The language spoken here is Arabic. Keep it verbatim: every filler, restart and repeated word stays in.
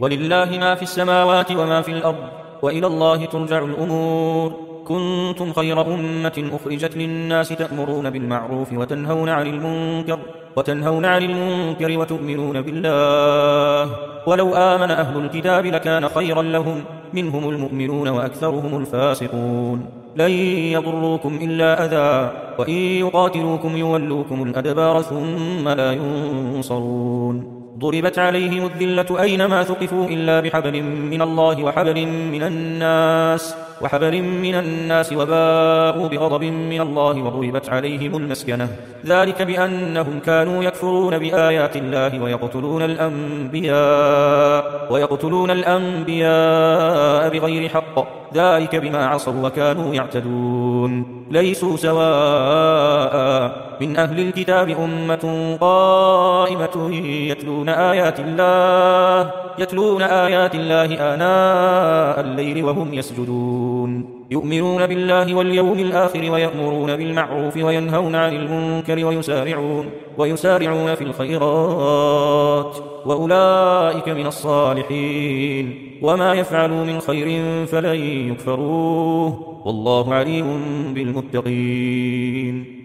ولله ما في السماوات وما في الأرض وإلى الله ترجع الأمور. كنتم خير أمة أخرجت للناس تأمرون بالمعروف وتنهون عن المنكر وتنهون عن المنكر وتؤمنون بالله ولو آمن أهل الكتاب لكان خيرا لهم منهم المؤمنون وأكثرهم الفاسقون. لن يضروكم إلا أذى وإن يقاتلوكم يولوكم الأدبار ثم لا ينصرون. ضربت عليهم الذلة أينما ثقفوا إلا بحبل من الله وحبل من الناس وحبل من الناس وباءوا بغضب من الله وضربت عليهم المسكنة ذلك بأنهم كانوا يكفرون بآيات الله ويقتلون الأنبياء ويقتلون الأنبياء بغير حق ذلك بما عصوا وكانوا يعتدون. ليسوا سواء من أهل الكتاب أمة قائمة يتلون آيات الله يتلون آيات الله آناء الليل وهم يسجدون يؤمنون بالله واليوم الآخر ويأمرون بالمعروف وينهون عن المنكر ويسارعون ويسارعون في الخيرات وأولئك من الصالحين وما يفعلوا من خير فلن يكفروه والله عليم بالمتقين.